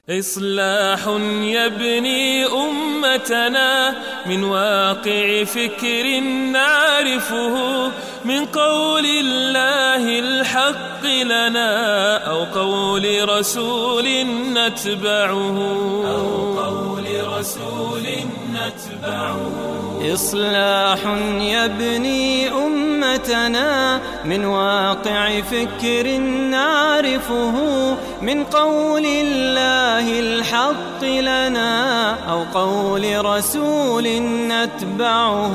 إصلاح يبني أمتنا من واقع فكر نعرفه، من قول الله الحق لنا أو قول رسول نتبعه. إصلاح يبني أمتنا من واقع فكر نعرفه، من قول الله الحق لنا أو قول رسول نتبعه.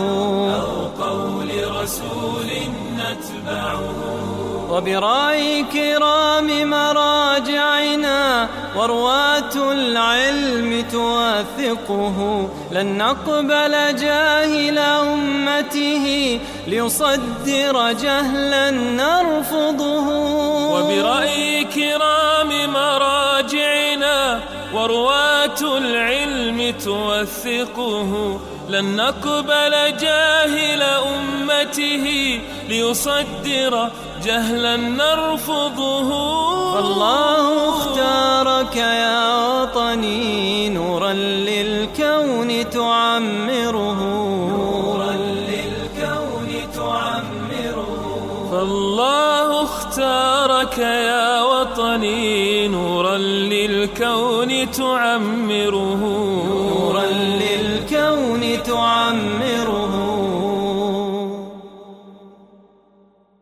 وبرأي كرام مراجعنا ورواة العلم توثقه، لن نقبل جاهل أمته ليصدر جهلا نرفضه. وبرأي كرام مراجعنا ورواة العلم توثقه، لن نقبل جاهل أمته ليصدر جهلا نرفضه. فالله اختارك يا وطني نورا للكون تعمره. فالله اختارك يا وطني نورا للكون تعمره. نورا للكون تعمره.